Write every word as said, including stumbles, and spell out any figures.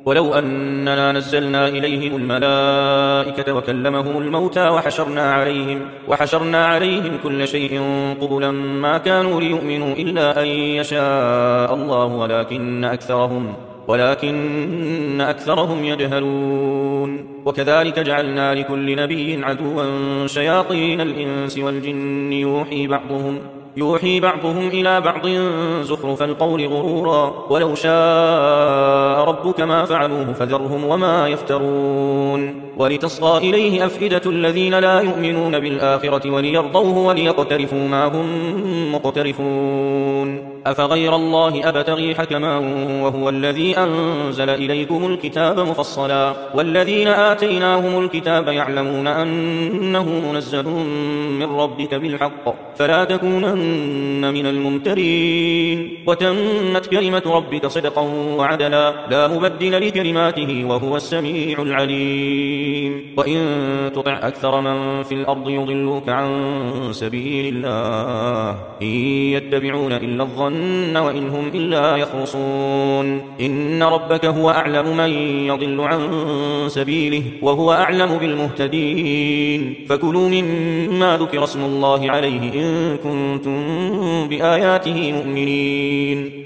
ولو أننا نزلنا إليهم الملائكة وكلمهم الموتى وحشرنا عليهم, وحشرنا عليهم كل شيء قبلا ما كانوا ليؤمنوا إلا أن يشاء الله ولكن أكثرهم, ولكن أكثرهم يجهلون. وكذلك جعلنا لكل نبي عدوا شياطين الإنس والجن يوحي بعضهم يوحي بعضهم إلى بعض زخرف القول غرورا ولو شاء ربك ما فعلوه فذرهم وما يفترون. ولتصغى إليه أفئدة الذين لا يؤمنون بالآخرة وليرضوه وليقترفوا ما هم مقترفون. أفغير الله أبتغي حكما وهو الذي أنزل إليكم الكتاب مفصلا والذين آتيناهم الكتاب يعلمون أنه منزل من ربك بالحق فلا تكونن من الممترين. وتمت كلمة ربك صدقا وعدلا لا مبدل لكلماته وهو السميع العليم. وإن تطع أكثر من في الأرض يضلوك عن سبيل الله إن يتبعون إلا الظن وإن هم إلا يخرصون. إن ربك هو أعلم من يضل عن سبيله وهو أعلم بالمهتدين. فكلوا مما ذكر اسم الله عليه إن كنتم بآياته مؤمنين.